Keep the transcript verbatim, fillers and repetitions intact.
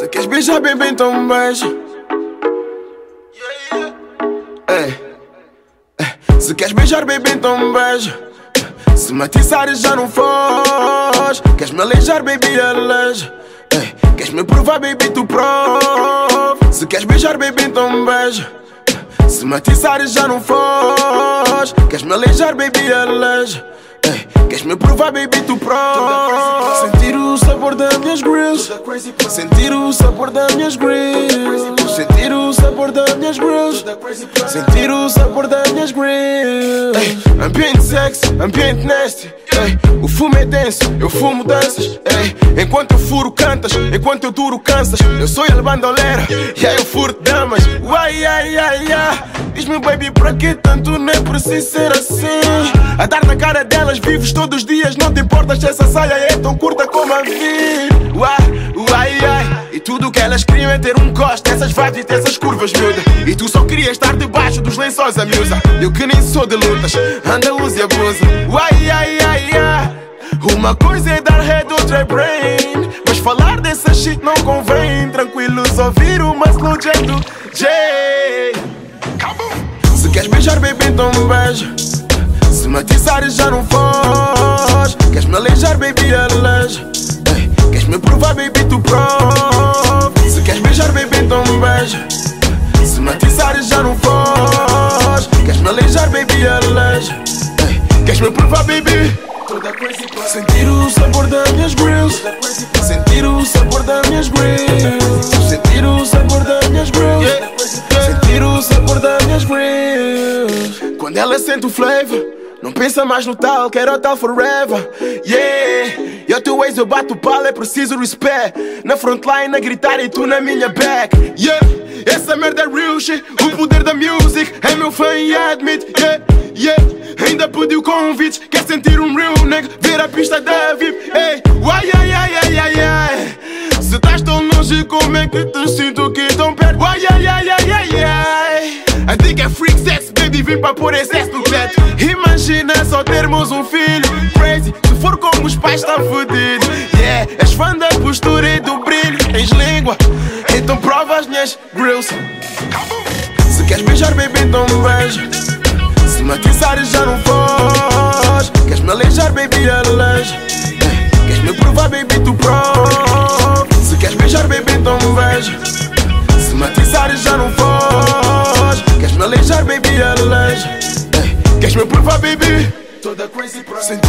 Se queres beijar, baby, então beija. Ei, ei. Se queres beijar, baby, então beija. Se me atiçares já não foge. Queres me aleijar, baby, aleija. Ei, queres me provar, baby, tu prova. Se queres beijar, baby, então beija. Se me atiçares já não foge. Queres me aleijar, baby, aleija. Ei, queres me provar, baby, tu prova. Sentir o sabor das minhas grills. Sentir o sabor das minhas grills. Sentir o sabor das minhas grills. Sentir o sabor das minhas grills. Ei, ambiente sexy, ambiente nasty. Ei, o fumo é denso, eu fumo danças. Ei, enquanto eu furo cantas, enquanto eu duro cansas. Eu sou ele bandoleira, e aí eu furo damas. Uai, ai, ai, ai. Diz-me, baby, pra que tanto não é preciso ser assim? A dar na cara delas, vives todos os dias. Não te importas se essa saia é tão curta como a vida. Uai, uai, ai. E tudo o que elas queriam é ter um coste. Essas vibes e ter essas curvas, miúda. E tu só querias estar debaixo dos lençóis, a miúda. Eu que nem sou de lutas, anda, usa e abusa. Uai, ai, ai, ai. Uma coisa é dar head, outra é brain. Mas falar dessa shit não convém. Tranquilos ouvir uma slow jam do J. Se queres beijar, baby, então beija. Se me atiçares já não foge. Queres me aleijar, baby, aleija. Ei, queres me provar, baby, tu prova. Se queres beijar, baby, então beija. Se me atiçares já não foge. Queres me aleijar, baby, aleija. Ei, queres me provar, baby. Sentir o sabor das minhas grills. Sentir o sabor das minhas grills. Sentir o sabor das minhas grills. Sentir o sabor das minhas grills. Quando ela sente o flavor, não pensa mais no tal, quero tal forever. Yeah, e ao teu ex eu bato pala, é preciso respect. Na frontline a gritar e tu na minha back. Yeah, essa merda é real shit. O poder da music é meu fã e admit. Yeah, yeah, ainda pediu convites. Quer sentir um real nigga, ver a pista da V I P. Ei, uai, ai, ai, ai, ai, ai. Se estás tão longe, como é que te sinto aqui tão perto? Uai, ai, ai, ai, ai, ai. I think é freak sex, baby, vim pra pôr excesso no teto. Imagina só termos um filho crazy, se for como os pais tá fudido. Yeah, és fã da postura e do brilho. Tens língua, então prova as minhas grills. Se queres beijar, baby, então beija. Se me atiçares já não foge. Queres me aleijar, baby, aleija. Hey, queres me provar, baby, tu prova. Se queres beijar, baby, então beija. Se me atiçares já não foge. Queres me aleijar, baby, aleija. Hey, queres me provar, baby. Toda crazy pra